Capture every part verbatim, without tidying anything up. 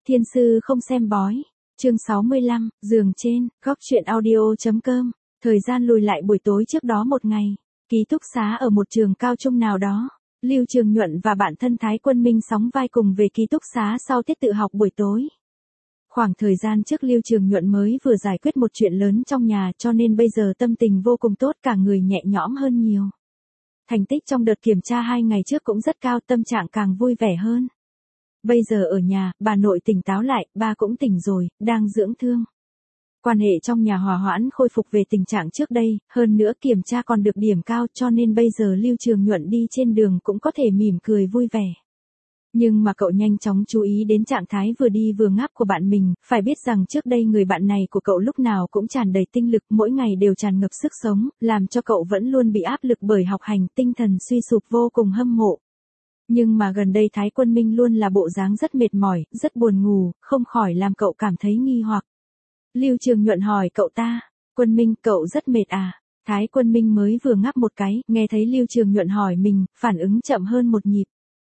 Thiên sư không xem bói. Chương sáu mươi lăm, giường trên, góc truyện audio.com. Thời gian lùi lại buổi tối trước đó một ngày, ký túc xá ở một trường cao trung nào đó. Lưu Trường Nhuận và bạn thân Thái Quân Minh sóng vai cùng về ký túc xá sau tiết tự học buổi tối. Khoảng thời gian trước Lưu Trường Nhuận mới vừa giải quyết một chuyện lớn trong nhà, cho nên bây giờ tâm tình vô cùng tốt, cả người nhẹ nhõm hơn nhiều. Thành tích trong đợt kiểm tra hai ngày trước cũng rất cao, tâm trạng càng vui vẻ hơn. Bây giờ ở nhà, bà nội tỉnh táo lại, ba cũng tỉnh rồi, đang dưỡng thương. Quan hệ trong nhà hòa hoãn khôi phục về tình trạng trước đây, hơn nữa kiểm tra còn được điểm cao, cho nên bây giờ Lưu Trường Nhuận đi trên đường cũng có thể mỉm cười vui vẻ. Nhưng mà cậu nhanh chóng chú ý đến trạng thái vừa đi vừa ngáp của bạn mình, phải biết rằng trước đây người bạn này của cậu lúc nào cũng tràn đầy tinh lực, mỗi ngày đều tràn ngập sức sống, làm cho cậu vẫn luôn bị áp lực bởi học hành, tinh thần suy sụp vô cùng hâm mộ. Nhưng mà gần đây Thái Quân Minh luôn là bộ dáng rất mệt mỏi, rất buồn ngủ, không khỏi làm cậu cảm thấy nghi hoặc. Lưu Trường Nhuận hỏi cậu ta, Quân Minh, cậu rất mệt à? Thái Quân Minh mới vừa ngáp một cái, nghe thấy Lưu Trường Nhuận hỏi mình, phản ứng chậm hơn một nhịp.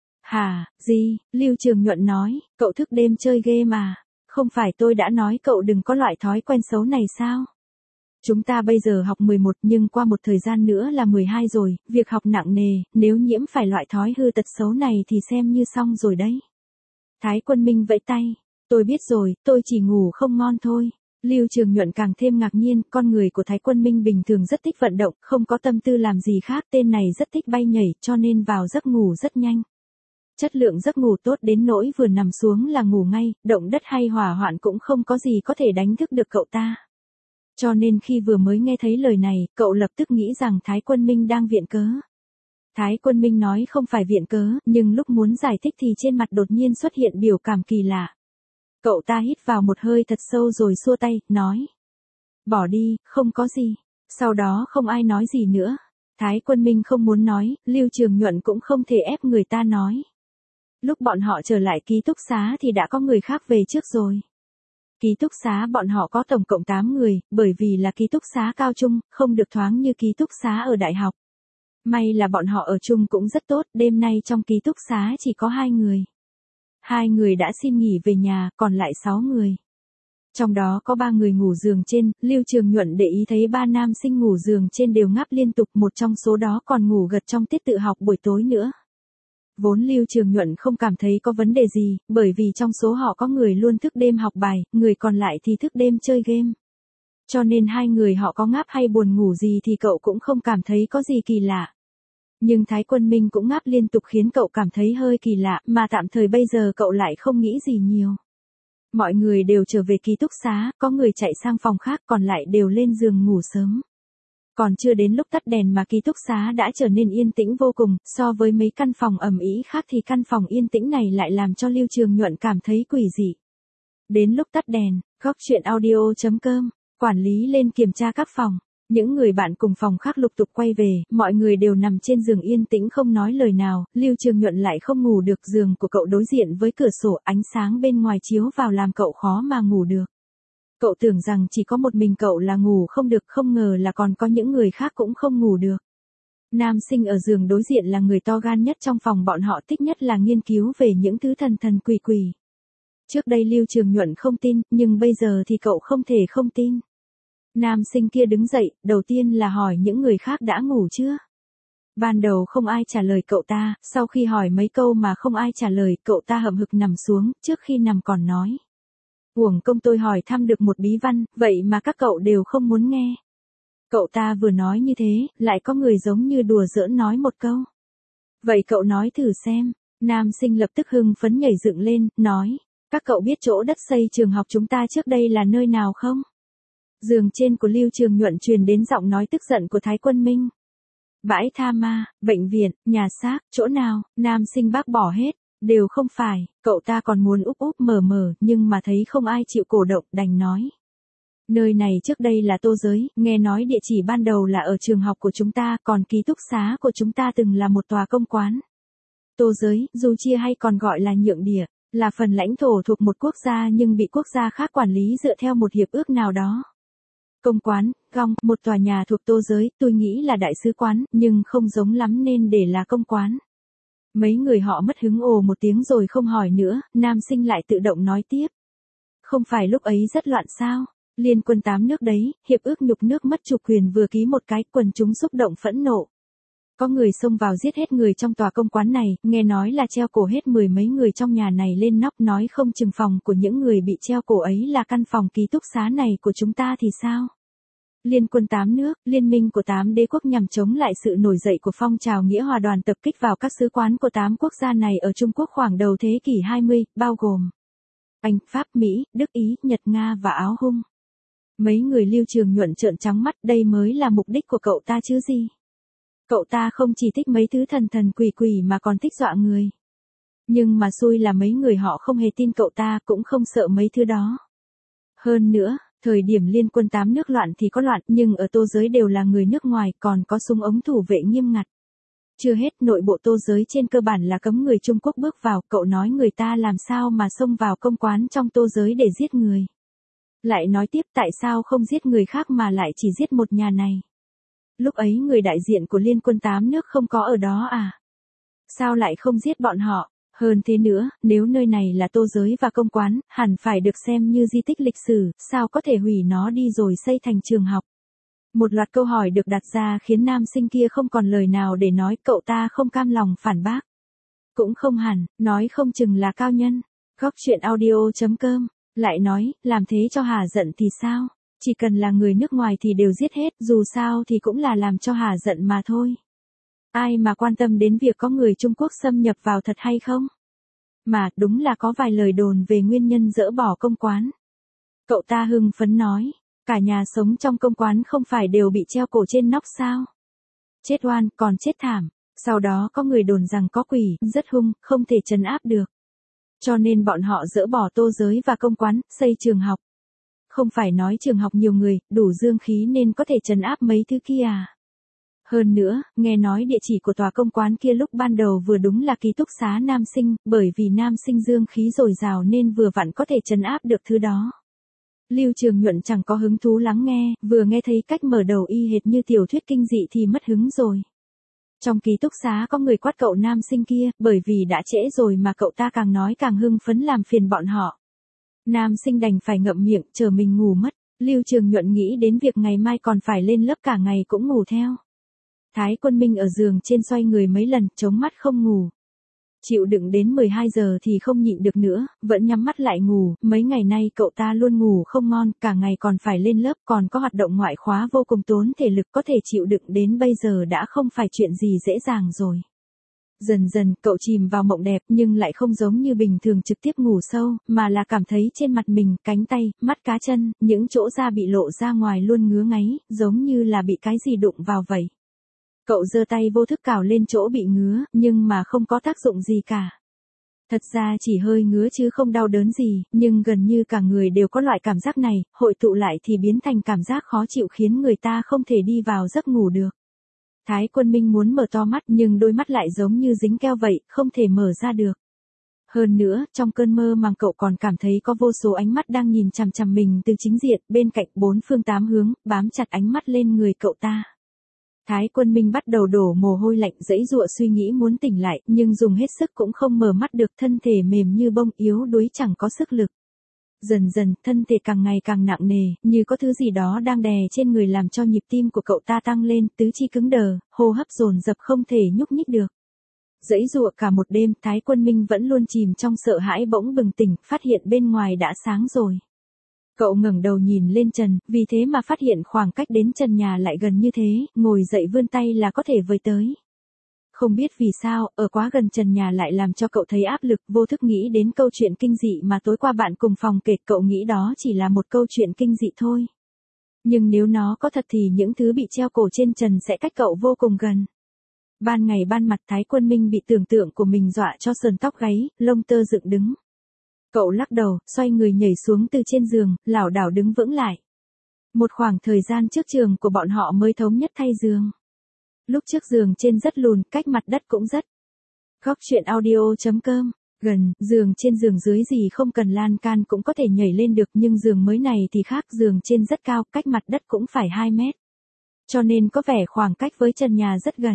Hả, gì? Lưu Trường Nhuận nói, cậu thức đêm chơi game à? Không phải tôi đã nói cậu đừng có loại thói quen xấu này sao? Chúng ta bây giờ học mười một nhưng qua một thời gian nữa là mười hai rồi, việc học nặng nề, nếu nhiễm phải loại thói hư tật xấu này thì xem như xong rồi đấy. Thái Quân Minh vẫy tay, tôi biết rồi, tôi chỉ ngủ không ngon thôi. Lưu Trường Nhuận càng thêm ngạc nhiên, con người của Thái Quân Minh bình thường rất thích vận động, không có tâm tư làm gì khác, tên này rất thích bay nhảy, cho nên vào giấc ngủ rất nhanh. Chất lượng giấc ngủ tốt đến nỗi vừa nằm xuống là ngủ ngay, động đất hay hỏa hoạn cũng không có gì có thể đánh thức được cậu ta. Cho nên khi vừa mới nghe thấy lời này, cậu lập tức nghĩ rằng Thái Quân Minh đang viện cớ. Thái Quân Minh nói không phải viện cớ, nhưng lúc muốn giải thích thì trên mặt đột nhiên xuất hiện biểu cảm kỳ lạ. Cậu ta hít vào một hơi thật sâu rồi xua tay, nói. Bỏ đi, không có gì. Sau đó không ai nói gì nữa. Thái Quân Minh không muốn nói, Lưu Trường Nhuận cũng không thể ép người ta nói. Lúc bọn họ trở lại ký túc xá thì đã có người khác về trước rồi. Ký túc xá bọn họ có tổng cộng tám người, bởi vì là ký túc xá cao trung, không được thoáng như ký túc xá ở đại học. May là bọn họ ở chung cũng rất tốt, đêm nay trong ký túc xá chỉ có hai người. Hai người đã xin nghỉ về nhà, còn lại sáu người. Trong đó có ba người ngủ giường trên, Lưu Trường Nhuận để ý thấy ba nam sinh ngủ giường trên đều ngáp liên tục, một trong số đó còn ngủ gật trong tiết tự học buổi tối nữa. Vốn Lưu Trường Nhuận không cảm thấy có vấn đề gì, bởi vì trong số họ có người luôn thức đêm học bài, người còn lại thì thức đêm chơi game. Cho nên hai người họ có ngáp hay buồn ngủ gì thì cậu cũng không cảm thấy có gì kỳ lạ. Nhưng Thái Quân Minh cũng ngáp liên tục khiến cậu cảm thấy hơi kỳ lạ, mà tạm thời bây giờ cậu lại không nghĩ gì nhiều. Mọi người đều trở về ký túc xá, có người chạy sang phòng khác, còn lại đều lên giường ngủ sớm. Còn chưa đến lúc tắt đèn mà ký túc xá đã trở nên yên tĩnh vô cùng, so với mấy căn phòng ầm ĩ khác thì căn phòng yên tĩnh này lại làm cho Lưu Trường Nhuận cảm thấy quỷ dị. Đến lúc tắt đèn, góc truyện audio.com, quản lý lên kiểm tra các phòng. Những người bạn cùng phòng khác lục tục quay về, mọi người đều nằm trên giường yên tĩnh không nói lời nào, Lưu Trường Nhuận lại không ngủ được, giường của cậu đối diện với cửa sổ, ánh sáng bên ngoài chiếu vào làm cậu khó mà ngủ được. Cậu tưởng rằng chỉ có một mình cậu là ngủ không được, không ngờ là còn có những người khác cũng không ngủ được. Nam sinh ở giường đối diện là người to gan nhất trong phòng, bọn họ thích nhất là nghiên cứu về những thứ thần thần quỷ quỷ. Trước đây Lưu Trường Nhuận không tin, nhưng bây giờ thì cậu không thể không tin. Nam sinh kia đứng dậy, đầu tiên là hỏi những người khác đã ngủ chưa. Ban đầu không ai trả lời cậu ta, sau khi hỏi mấy câu mà không ai trả lời, cậu ta hậm hực nằm xuống, trước khi nằm còn nói. Uổng công tôi hỏi thăm được một bí văn, vậy mà các cậu đều không muốn nghe. Cậu ta vừa nói như thế, lại có người giống như đùa giỡn nói một câu. Vậy cậu nói thử xem. Nam sinh lập tức hưng phấn nhảy dựng lên, nói. Các cậu biết chỗ đất xây trường học chúng ta trước đây là nơi nào không? Giường trên của Lưu Trường Nhuận truyền đến giọng nói tức giận của Thái Quân Minh. Bãi tha ma, bệnh viện, nhà xác, chỗ nào? Nam sinh bác bỏ hết. Đều không phải, cậu ta còn muốn úp úp mở mở, nhưng mà thấy không ai chịu cổ động, đành nói. Nơi này trước đây là Tô Giới, nghe nói địa chỉ ban đầu là ở trường học của chúng ta, còn ký túc xá của chúng ta từng là một tòa công quán. Tô Giới, dù chia hay còn gọi là nhượng địa, là phần lãnh thổ thuộc một quốc gia nhưng bị quốc gia khác quản lý dựa theo một hiệp ước nào đó. Công quán, gong, một tòa nhà thuộc Tô Giới, tôi nghĩ là đại sứ quán, nhưng không giống lắm nên để là công quán. Mấy người họ mất hứng ồ một tiếng rồi không hỏi nữa, nam sinh lại tự động nói tiếp. Không phải lúc ấy rất loạn sao? Liên quân tám nước đấy, hiệp ước nhục nước mất chủ quyền vừa ký một cái, quần chúng xúc động phẫn nộ. Có người xông vào giết hết người trong tòa công quán này, nghe nói là treo cổ hết mười mấy người trong nhà này lên nóc, nói không chừng phòng của những người bị treo cổ ấy là căn phòng ký túc xá này của chúng ta thì sao? Liên quân tám nước, liên minh của tám đế quốc nhằm chống lại sự nổi dậy của phong trào nghĩa hòa đoàn tập kích vào các sứ quán của tám quốc gia này ở Trung Quốc khoảng đầu thế kỷ hai mươi, bao gồm Anh, Pháp, Mỹ, Đức, Ý, Nhật, Nga và Áo Hung. Mấy người Lưu Trường Nhuận trợn trắng mắt, đây mới là mục đích của cậu ta chứ gì. Cậu ta không chỉ thích mấy thứ thần thần quỷ quỷ mà còn thích dọa người. Nhưng mà xui là mấy người họ không hề tin cậu ta, cũng không sợ mấy thứ đó. Hơn nữa, thời điểm liên quân tám nước loạn thì có loạn, nhưng ở Tô giới đều là người nước ngoài, còn có súng ống thủ vệ nghiêm ngặt. Chưa hết, nội bộ Tô giới trên cơ bản là cấm người Trung Quốc bước vào, cậu nói người ta làm sao mà xông vào công quán trong Tô giới để giết người. Lại nói tiếp, tại sao không giết người khác mà lại chỉ giết một nhà này. Lúc ấy người đại diện của liên quân tám nước không có ở đó à? Sao lại không giết bọn họ? Hơn thế nữa, nếu nơi này là Tô giới và công quán, hẳn phải được xem như di tích lịch sử, sao có thể hủy nó đi rồi xây thành trường học? Một loạt câu hỏi được đặt ra khiến nam sinh kia không còn lời nào để nói, cậu ta không cam lòng phản bác. Cũng không hẳn, nói không chừng là cao nhân. Góc truyện audio chấm com, lại nói, làm thế cho hả giận thì sao? Chỉ cần là người nước ngoài thì đều giết hết, dù sao thì cũng là làm cho hả giận mà thôi. Ai mà quan tâm đến việc có người Trung Quốc xâm nhập vào thật hay không? Mà, đúng là có vài lời đồn về nguyên nhân dỡ bỏ công quán. Cậu ta hưng phấn nói, cả nhà sống trong công quán không phải đều bị treo cổ trên nóc sao? Chết oan, còn chết thảm. Sau đó có người đồn rằng có quỷ, rất hung, không thể trấn áp được. Cho nên bọn họ dỡ bỏ Tô giới và công quán, xây trường học. Không phải nói trường học nhiều người, đủ dương khí nên có thể trấn áp mấy thứ kia à? Hơn nữa, nghe nói địa chỉ của tòa công quán kia lúc ban đầu vừa đúng là ký túc xá nam sinh, bởi vì nam sinh dương khí dồi dào nên vừa vặn có thể trấn áp được thứ đó. Lưu Trường Nhuận chẳng có hứng thú lắng nghe, vừa nghe thấy cách mở đầu y hệt như tiểu thuyết kinh dị thì mất hứng rồi. Trong ký túc xá có người quát cậu nam sinh kia, bởi vì đã trễ rồi mà cậu ta càng nói càng hưng phấn làm phiền bọn họ. Nam sinh đành phải ngậm miệng, chờ mình ngủ mất. Lưu Trường Nhuận nghĩ đến việc ngày mai còn phải lên lớp cả ngày cũng ngủ theo. Thái Quân Minh ở giường trên xoay người mấy lần, chống mắt không ngủ. Chịu đựng đến mười hai giờ thì không nhịn được nữa, vẫn nhắm mắt lại ngủ, mấy ngày nay cậu ta luôn ngủ không ngon, cả ngày còn phải lên lớp, còn có hoạt động ngoại khóa vô cùng tốn thể lực, có thể chịu đựng đến bây giờ đã không phải chuyện gì dễ dàng rồi. Dần dần, cậu chìm vào mộng đẹp nhưng lại không giống như bình thường trực tiếp ngủ sâu, mà là cảm thấy trên mặt mình, cánh tay, mắt cá chân, những chỗ da bị lộ ra ngoài luôn ngứa ngáy, giống như là bị cái gì đụng vào vậy. Cậu giơ tay vô thức cào lên chỗ bị ngứa, nhưng mà không có tác dụng gì cả. Thật ra chỉ hơi ngứa chứ không đau đớn gì, nhưng gần như cả người đều có loại cảm giác này, hội tụ lại thì biến thành cảm giác khó chịu khiến người ta không thể đi vào giấc ngủ được. Thái Quân Minh muốn mở to mắt nhưng đôi mắt lại giống như dính keo vậy, không thể mở ra được. Hơn nữa, trong cơn mơ màng cậu còn cảm thấy có vô số ánh mắt đang nhìn chằm chằm mình từ chính diện, bên cạnh bốn phương tám hướng, bám chặt ánh mắt lên người cậu ta. Thái Quân Minh bắt đầu đổ mồ hôi lạnh, giãy giụa suy nghĩ muốn tỉnh lại, nhưng dùng hết sức cũng không mở mắt được, thân thể mềm như bông, yếu đuối chẳng có sức lực. Dần dần, thân thể càng ngày càng nặng nề, như có thứ gì đó đang đè trên người làm cho nhịp tim của cậu ta tăng lên, tứ chi cứng đờ, hô hấp dồn dập không thể nhúc nhích được. Giãy giụa cả một đêm, Thái Quân Minh vẫn luôn chìm trong sợ hãi, bỗng bừng tỉnh, phát hiện bên ngoài đã sáng rồi. Cậu ngẩng đầu nhìn lên trần, vì thế mà phát hiện khoảng cách đến trần nhà lại gần như thế, ngồi dậy vươn tay là có thể với tới. Không biết vì sao, ở quá gần trần nhà lại làm cho cậu thấy áp lực, vô thức nghĩ đến câu chuyện kinh dị mà tối qua bạn cùng phòng kể, cậu nghĩ đó chỉ là một câu chuyện kinh dị thôi. Nhưng nếu nó có thật thì những thứ bị treo cổ trên trần sẽ cách cậu vô cùng gần. Ban ngày ban mặt Thái Quân Minh bị tưởng tượng của mình dọa cho sờn tóc gáy, lông tơ dựng đứng. Cậu lắc đầu, xoay người nhảy xuống từ trên giường, lảo đảo đứng vững lại. Một khoảng thời gian trước trường của bọn họ mới thống nhất thay giường. Lúc trước giường trên rất lùn, cách mặt đất cũng rất. Góc truyện audio chấm com, gần, giường trên giường dưới gì không cần lan can cũng có thể nhảy lên được, nhưng giường mới này thì khác, giường trên rất cao, cách mặt đất cũng phải hai mét. Cho nên có vẻ khoảng cách với trần nhà rất gần.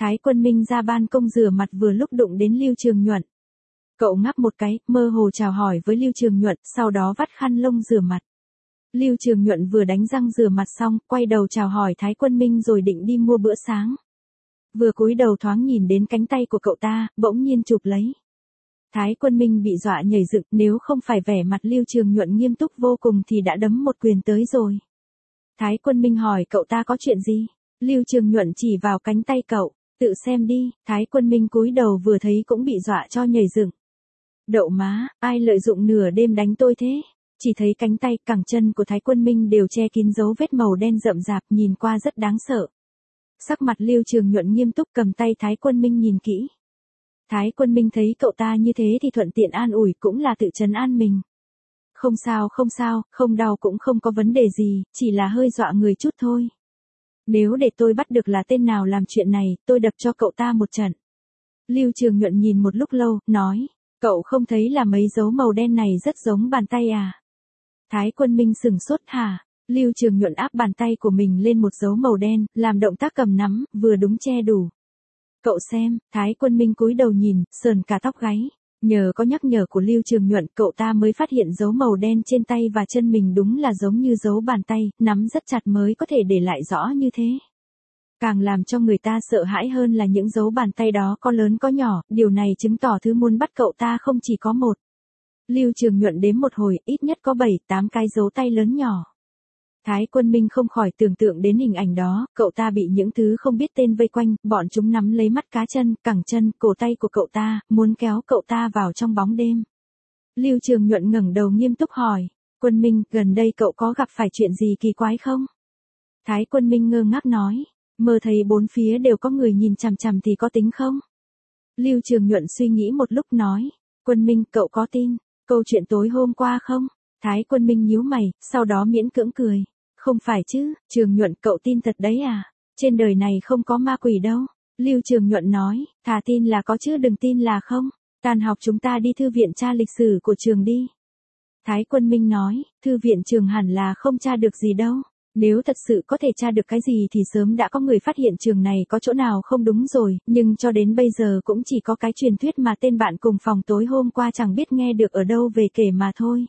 Thái Quân Minh ra ban công rửa mặt vừa lúc đụng đến Lưu Trường Nhuận. Cậu ngáp một cái, mơ hồ chào hỏi với Lưu Trường Nhuận, sau đó vắt khăn lông rửa mặt. Lưu Trường Nhuận vừa đánh răng rửa mặt xong, quay đầu chào hỏi Thái Quân Minh rồi định đi mua bữa sáng. Vừa cúi đầu thoáng nhìn đến cánh tay của cậu ta, bỗng nhiên chụp lấy. Thái Quân Minh bị dọa nhảy dựng, nếu không phải vẻ mặt Lưu Trường Nhuận nghiêm túc vô cùng thì đã đấm một quyền tới rồi. Thái Quân Minh hỏi cậu ta có chuyện gì? Lưu Trường Nhuận chỉ vào cánh tay cậu, tự xem đi. Thái Quân Minh cúi đầu vừa thấy cũng bị dọa cho nhảy dựng. Đậu má, ai lợi dụng nửa đêm đánh tôi thế? Chỉ thấy cánh tay, cẳng chân của Thái Quân Minh đều che kín dấu vết màu đen rậm rạp, nhìn qua rất đáng sợ. Sắc mặt Lưu Trường Nhuận nghiêm túc cầm tay Thái Quân Minh nhìn kỹ. Thái Quân Minh thấy cậu ta như thế thì thuận tiện an ủi, cũng là tự trấn an mình. Không sao không sao, không đau cũng không có vấn đề gì, chỉ là hơi dọa người chút thôi. Nếu để tôi bắt được là tên nào làm chuyện này, tôi đập cho cậu ta một trận. Lưu Trường Nhuận nhìn một lúc lâu, nói, cậu không thấy là mấy dấu màu đen này rất giống bàn tay à? Thái Quân Minh sừng sốt hả? Lưu Trường Nhuận áp bàn tay của mình lên một dấu màu đen, làm động tác cầm nắm, vừa đúng che đủ. Cậu xem, Thái Quân Minh cúi đầu nhìn, sờn cả tóc gáy. Nhờ có nhắc nhở của Lưu Trường Nhuận, cậu ta mới phát hiện dấu màu đen trên tay và chân mình đúng là giống như dấu bàn tay, nắm rất chặt mới có thể để lại rõ như thế. Càng làm cho người ta sợ hãi hơn là những dấu bàn tay đó có lớn có nhỏ, điều này chứng tỏ thứ muốn bắt cậu ta không chỉ có một. Lưu Trường Nhuận đếm một hồi, ít nhất có bảy, tám cái dấu tay lớn nhỏ. Thái Quân Minh không khỏi tưởng tượng đến hình ảnh đó, cậu ta bị những thứ không biết tên vây quanh, bọn chúng nắm lấy mắt cá chân, cẳng chân, cổ tay của cậu ta, muốn kéo cậu ta vào trong bóng đêm. Lưu Trường Nhuận ngẩng đầu nghiêm túc hỏi, Quân Minh, gần đây cậu có gặp phải chuyện gì kỳ quái không? Thái Quân Minh ngơ ngác nói, mơ thấy bốn phía đều có người nhìn chằm chằm thì có tính không? Lưu Trường Nhuận suy nghĩ một lúc nói, Quân Minh, cậu có tin câu chuyện tối hôm qua không? Thái Quân Minh nhíu mày, sau đó miễn cưỡng cười. Không phải chứ, Trường Nhuận, cậu tin thật đấy à? Trên đời này không có ma quỷ đâu. Lưu Trường Nhuận nói, thà tin là có chứ đừng tin là không. Tan học chúng ta đi thư viện tra lịch sử của trường đi. Thái Quân Minh nói, thư viện trường hẳn là không tra được gì đâu. Nếu thật sự có thể tra được cái gì thì sớm đã có người phát hiện trường này có chỗ nào không đúng rồi, nhưng cho đến bây giờ cũng chỉ có cái truyền thuyết mà tên bạn cùng phòng tối hôm qua chẳng biết nghe được ở đâu về kể mà thôi.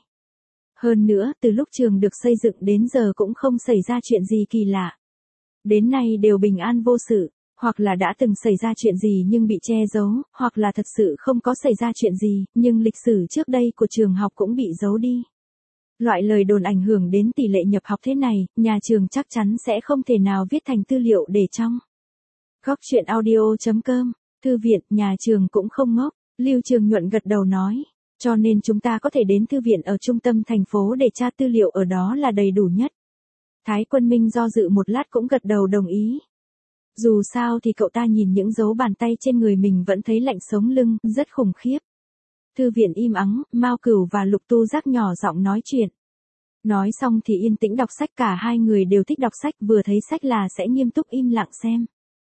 Hơn nữa, từ lúc trường được xây dựng đến giờ cũng không xảy ra chuyện gì kỳ lạ. Đến nay đều bình an vô sự, hoặc là đã từng xảy ra chuyện gì nhưng bị che giấu, hoặc là thật sự không có xảy ra chuyện gì, nhưng lịch sử trước đây của trường học cũng bị giấu đi. Loại lời đồn ảnh hưởng đến tỷ lệ nhập học thế này, nhà trường chắc chắn sẽ không thể nào viết thành tư liệu để trong. Góc truyện audio chấm com, thư viện, nhà trường cũng không ngốc, Lưu Trường Nhuận gật đầu nói. Cho nên chúng ta có thể đến thư viện ở trung tâm thành phố để tra tư liệu ở đó là đầy đủ nhất. Thái Quân Minh do dự một lát cũng gật đầu đồng ý. Dù sao thì cậu ta nhìn những dấu bàn tay trên người mình vẫn thấy lạnh sống lưng, rất khủng khiếp. Thư viện im ắng, Mao Cửu và Lục Tu Giác nhỏ giọng nói chuyện. Nói xong thì yên tĩnh đọc sách, cả hai người đều thích đọc sách, vừa thấy sách là sẽ nghiêm túc im lặng xem.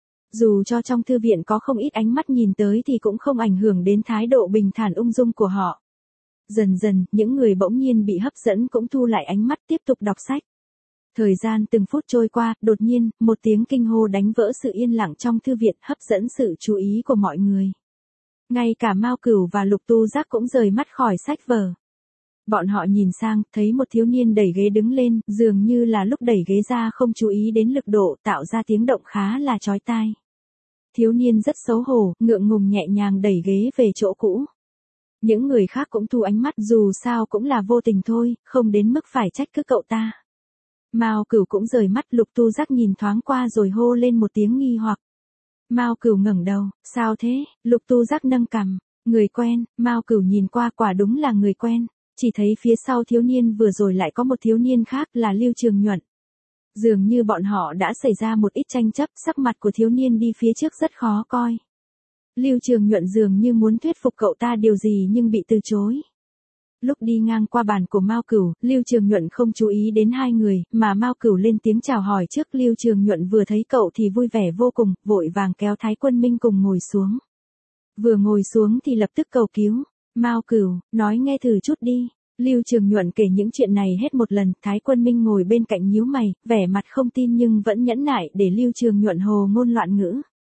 Dù cho trong thư viện có không ít ánh mắt nhìn tới thì cũng không ảnh hưởng đến thái độ bình thản ung dung của họ. Dần dần, những người bỗng nhiên bị hấp dẫn cũng thu lại ánh mắt tiếp tục đọc sách. Thời gian từng phút trôi qua, đột nhiên, một tiếng kinh hô đánh vỡ sự yên lặng trong thư viện, hấp dẫn sự chú ý của mọi người. Ngay cả Mao Cửu và Lục Tu Giác cũng rời mắt khỏi sách vở. Bọn họ nhìn sang, thấy một thiếu niên đẩy ghế đứng lên, dường như là lúc đẩy ghế ra không chú ý đến lực độ, tạo ra tiếng động khá là chói tai. Thiếu niên rất xấu hổ, ngượng ngùng nhẹ nhàng đẩy ghế về chỗ cũ. Những người khác cũng thu ánh mắt, dù sao cũng là vô tình thôi, không đến mức phải trách cứ cậu ta. Mao Cửu cũng rời mắt, Lục Tu Giác nhìn thoáng qua rồi hô lên một tiếng nghi hoặc. Mao Cửu ngẩng đầu, sao thế? Lục Tu Giác nâng cằm, người quen. Mao Cửu nhìn qua, quả đúng là người quen. Chỉ thấy phía sau thiếu niên vừa rồi lại có một thiếu niên khác là Lưu Trường Nhuận. Dường như bọn họ đã xảy ra một ít tranh chấp, sắc mặt của thiếu niên đi phía trước rất khó coi. Lưu Trường Nhuận dường như muốn thuyết phục cậu ta điều gì nhưng bị từ chối. Lúc đi ngang qua bàn của Mao Cửu, Lưu Trường Nhuận không chú ý đến hai người, mà Mao Cửu lên tiếng chào hỏi trước. Lưu Trường Nhuận vừa thấy cậu thì vui vẻ vô cùng, vội vàng kéo Thái Quân Minh cùng ngồi xuống. Vừa ngồi xuống thì lập tức cầu cứu. Mao Cửu, nói nghe thử chút đi. Lưu Trường Nhuận kể những chuyện này hết một lần, Thái Quân Minh ngồi bên cạnh nhíu mày, vẻ mặt không tin nhưng vẫn nhẫn nại để Lưu Trường Nhuận hồ ngôn loạn ngữ.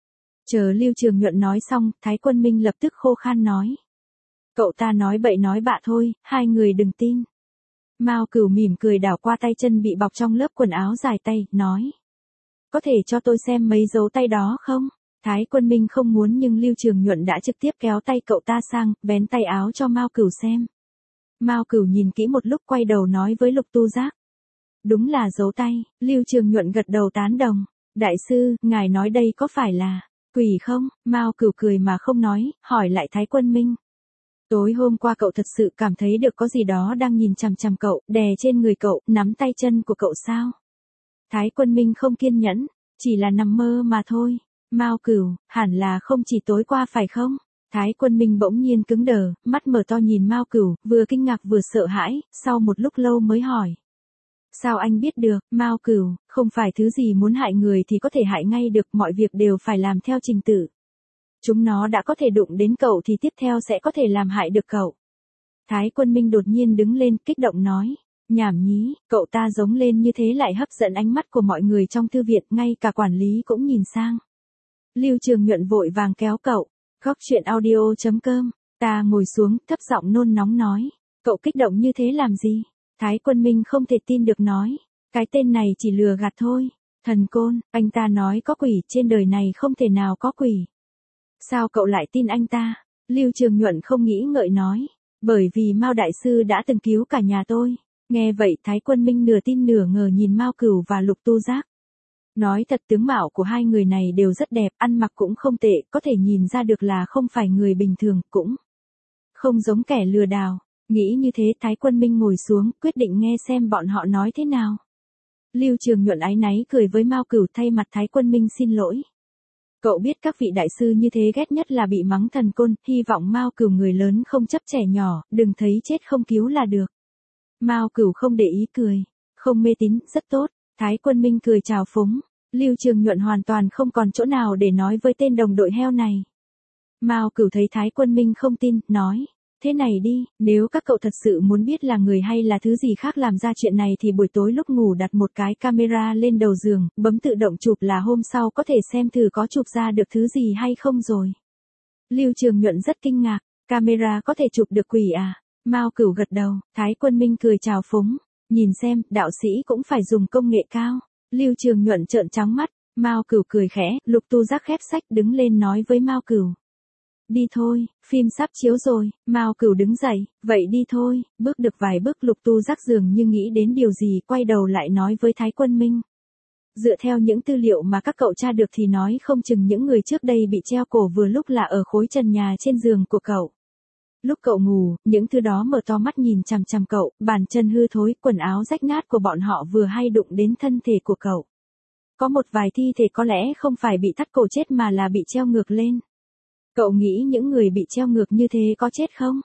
Chờ Lưu Trường Nhuận nói xong, Thái Quân Minh lập tức khô khan nói. Cậu ta nói bậy nói bạ thôi, hai người đừng tin. Mao Cửu mỉm cười đảo qua tay chân bị bọc trong lớp quần áo dài tay, nói. Có thể cho tôi xem mấy dấu tay đó không? Thái Quân Minh không muốn nhưng Lưu Trường Nhuận đã trực tiếp kéo tay cậu ta sang, vén tay áo cho Mao Cửu xem. Mao Cửu nhìn kỹ một lúc quay đầu nói với Lục Tu Giác. Đúng là dấu tay, Lưu Trường Nhuận gật đầu tán đồng. Đại sư, ngài nói đây có phải là quỷ không? Mao Cửu cười mà không nói, hỏi lại Thái Quân Minh. Tối hôm qua cậu thật sự cảm thấy được có gì đó đang nhìn chằm chằm cậu, đè trên người cậu, nắm tay chân của cậu sao? Thái Quân Minh không kiên nhẫn, chỉ là nằm mơ mà thôi. Mao Cửu, hẳn là không chỉ tối qua phải không? Thái Quân Minh bỗng nhiên cứng đờ, mắt mở to nhìn Mao Cửu, vừa kinh ngạc vừa sợ hãi, sau một lúc lâu mới hỏi. Sao anh biết được, Mao Cửu, không phải thứ gì muốn hại người thì có thể hại ngay được, mọi việc đều phải làm theo trình tự. Chúng nó đã có thể đụng đến cậu thì tiếp theo sẽ có thể làm hại được cậu. Thái Quân Minh đột nhiên đứng lên, kích động nói. Nhảm nhí, cậu ta giống lên như thế lại hấp dẫn ánh mắt của mọi người trong thư viện, ngay cả quản lý cũng nhìn sang. Lưu Trường Nhuận vội vàng kéo cậu. Góc truyện audio chấm com, ta ngồi xuống, thấp giọng nôn nóng nói. Cậu kích động như thế làm gì? Thái Quân Minh không thể tin được nói. Cái tên này chỉ lừa gạt thôi. Thần Côn, anh ta nói có quỷ, trên đời này không thể nào có quỷ. Sao cậu lại tin anh ta? Lưu Trường Nhuận không nghĩ ngợi nói. Bởi vì Mao Đại Sư đã từng cứu cả nhà tôi. Nghe vậy Thái Quân Minh nửa tin nửa ngờ nhìn Mao Cửu và Lục Tu Giác. Nói thật tướng mạo của hai người này đều rất đẹp, ăn mặc cũng không tệ, có thể nhìn ra được là không phải người bình thường, cũng không giống kẻ lừa đảo. Nghĩ như thế Thái Quân Minh ngồi xuống, quyết định nghe xem bọn họ nói thế nào. Lưu Trường Nhuận áy náy cười với Mao Cửu, thay mặt Thái Quân Minh xin lỗi. Cậu biết các vị đại sư như thế ghét nhất là bị mắng thần côn, hy vọng Mao Cửu người lớn không chấp trẻ nhỏ, đừng thấy chết không cứu là được. Mao Cửu không để ý cười, không mê tín, rất tốt. Thái Quân Minh cười chào phúng. Lưu Trường Nhuận hoàn toàn không còn chỗ nào để nói với tên đồng đội heo này. Mao Cửu thấy Thái Quân Minh không tin, nói. Thế này đi, nếu các cậu thật sự muốn biết là người hay là thứ gì khác làm ra chuyện này thì buổi tối lúc ngủ đặt một cái camera lên đầu giường, bấm tự động chụp là hôm sau có thể xem thử có chụp ra được thứ gì hay không rồi. Lưu Trường Nhuận rất kinh ngạc, camera có thể chụp được quỷ à? Mao Cửu gật đầu, Thái Quân Minh cười chào phúng. Nhìn xem, đạo sĩ cũng phải dùng công nghệ cao. Lưu Trường Nhuận trợn trắng mắt, Mao Cửu cười khẽ, Lục Tu Giác khép sách đứng lên nói với Mao Cửu. Đi thôi, phim sắp chiếu rồi. Mao Cửu đứng dậy, vậy đi thôi. Bước được vài bước Lục Tu Giác dường như nghĩ đến điều gì, quay đầu lại nói với Thái Quân Minh. Dựa theo những tư liệu mà các cậu tra được thì nói không chừng những người trước đây bị treo cổ vừa lúc là ở khối trần nhà trên giường của cậu. Lúc cậu ngủ, những thứ đó mở to mắt nhìn chằm chằm cậu, bàn chân hư thối, quần áo rách nát của bọn họ vừa hay đụng đến thân thể của cậu. Có một vài thi thể có lẽ không phải bị thắt cổ chết mà là bị treo ngược lên. Cậu nghĩ những người bị treo ngược như thế có chết không?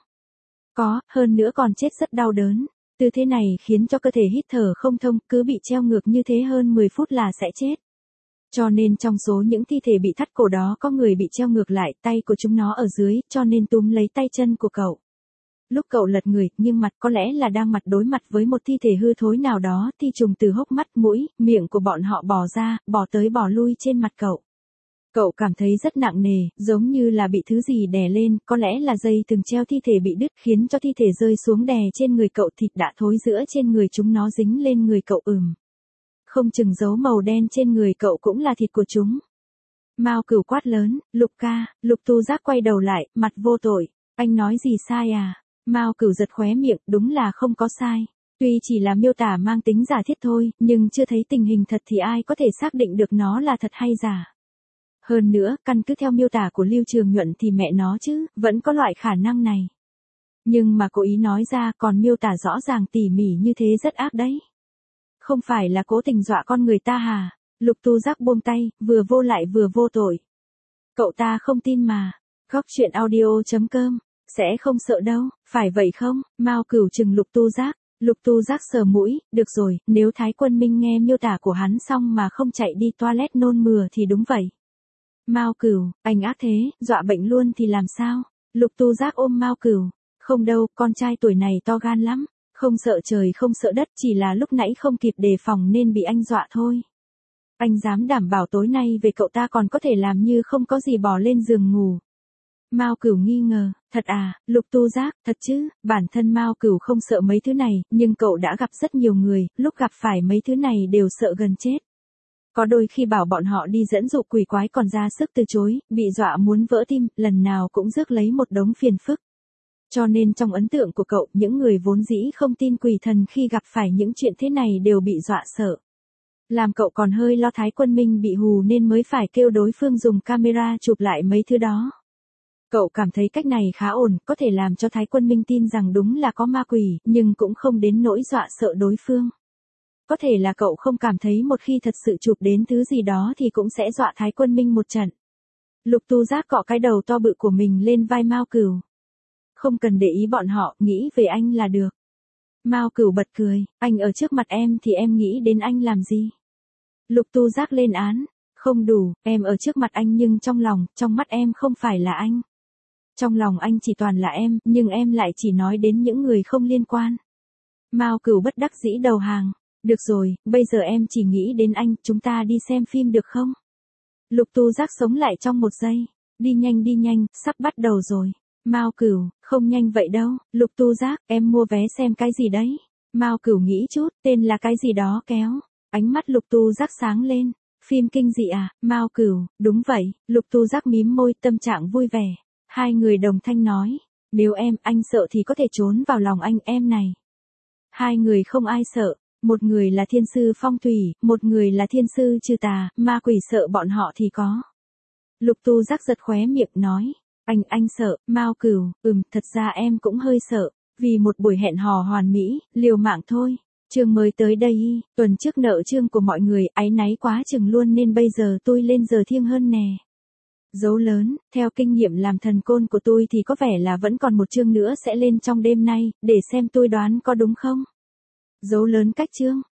Có, hơn nữa còn chết rất đau đớn. Tư thế này khiến cho cơ thể hít thở không thông, cứ bị treo ngược như thế hơn mười phút là sẽ chết. Cho nên trong số những thi thể bị thắt cổ đó có người bị treo ngược lại, tay của chúng nó ở dưới, cho nên túm lấy tay chân của cậu. Lúc cậu lật người, nhưng mặt có lẽ là đang mặt đối mặt với một thi thể hư thối nào đó, thi trùng từ hốc mắt, mũi, miệng của bọn họ bò ra, bò tới bò lui trên mặt cậu. Cậu cảm thấy rất nặng nề, giống như là bị thứ gì đè lên, có lẽ là dây từng treo thi thể bị đứt khiến cho thi thể rơi xuống đè trên người cậu, thịt đã thối rữa trên người chúng nó dính lên người cậu ừm. Không chừng dấu màu đen trên người cậu cũng là thịt của chúng. Mao Cửu quát lớn, Lục ca. Lục Tu Giác quay đầu lại, mặt vô tội. Anh nói gì sai à? Mao Cửu giật khóe miệng, đúng là không có sai. Tuy chỉ là miêu tả mang tính giả thiết thôi, nhưng chưa thấy tình hình thật thì ai có thể xác định được nó là thật hay giả. Hơn nữa, căn cứ theo miêu tả của Lưu Trường Nhuận thì mẹ nó chứ, vẫn có loại khả năng này. Nhưng mà cố ý nói ra còn miêu tả rõ ràng tỉ mỉ như thế rất ác đấy. Không phải là cố tình dọa con người ta hả? Lục Tu Giác buông tay, vừa vô lại vừa vô tội. Cậu ta không tin mà. Góc truyện audio chấm com, sẽ không sợ đâu, phải vậy không? Mao Cửu trừng Lục Tu Giác. Lục Tu Giác sờ mũi, được rồi, nếu Thái Quân Minh nghe miêu tả của hắn xong mà không chạy đi toilet nôn mửa thì đúng vậy. Mao Cửu, anh ác thế, dọa bệnh luôn thì làm sao? Lục Tu Giác ôm Mao Cửu. Không đâu, con trai tuổi này to gan lắm. Không sợ trời không sợ đất, chỉ là lúc nãy không kịp đề phòng nên bị anh dọa thôi. Anh dám đảm bảo tối nay về cậu ta còn có thể làm như không có gì bỏ lên giường ngủ. Mao Cửu nghi ngờ, thật à, Lục Tu Giác, thật chứ, bản thân Mao Cửu không sợ mấy thứ này, nhưng cậu đã gặp rất nhiều người, lúc gặp phải mấy thứ này đều sợ gần chết. Có đôi khi bảo bọn họ đi dẫn dụ quỷ quái còn ra sức từ chối, bị dọa muốn vỡ tim, lần nào cũng rước lấy một đống phiền phức. Cho nên trong ấn tượng của cậu, những người vốn dĩ không tin quỷ thần khi gặp phải những chuyện thế này đều bị dọa sợ. Làm cậu còn hơi lo Thái Quân Minh bị hù nên mới phải kêu đối phương dùng camera chụp lại mấy thứ đó. Cậu cảm thấy cách này khá ổn, có thể làm cho Thái Quân Minh tin rằng đúng là có ma quỷ, nhưng cũng không đến nỗi dọa sợ đối phương. Có thể là cậu không cảm thấy một khi thật sự chụp đến thứ gì đó thì cũng sẽ dọa Thái Quân Minh một trận. Lục Tu Giác cọ cái đầu to bự của mình lên vai Mao Cửu. Không cần để ý bọn họ, nghĩ về anh là được. Mao Cửu bật cười, anh ở trước mặt em thì em nghĩ đến anh làm gì? Lục Tu Giác lên án, không đủ, em ở trước mặt anh nhưng trong lòng, trong mắt em không phải là anh. Trong lòng anh chỉ toàn là em, nhưng em lại chỉ nói đến những người không liên quan. Mao Cửu bất đắc dĩ đầu hàng, được rồi, bây giờ em chỉ nghĩ đến anh, chúng ta đi xem phim được không? Lục Tu Giác sống lại trong một giây, đi nhanh đi nhanh, sắp bắt đầu rồi. Mao Cửu, không nhanh vậy đâu, Lục Tu Giác, em mua vé xem cái gì đấy? Mao Cửu nghĩ chút, tên là cái gì đó kéo. Ánh mắt Lục Tu Giác sáng lên, phim kinh dị à? Mao Cửu, đúng vậy, Lục Tu Giác mím môi, tâm trạng vui vẻ. Hai người đồng thanh nói, nếu em, anh sợ thì có thể trốn vào lòng anh em này. Hai người không ai sợ, một người là thiên sư phong thủy, một người là thiên sư trừ tà, ma quỷ sợ bọn họ thì có. Lục Tu Giác giật khóe miệng nói, anh, anh sợ, Mao Cửu, ừm, thật ra em cũng hơi sợ, vì một buổi hẹn hò hoàn mỹ, liều mạng thôi. Chương mới tới đây, tuần trước nợ chương của mọi người, áy náy quá chừng luôn nên bây giờ tôi lên giờ thiêng hơn nè. Dấu lớn, theo kinh nghiệm làm thần côn của tôi thì có vẻ là vẫn còn một chương nữa sẽ lên trong đêm nay, để xem tôi đoán có đúng không. Dấu lớn cách chương,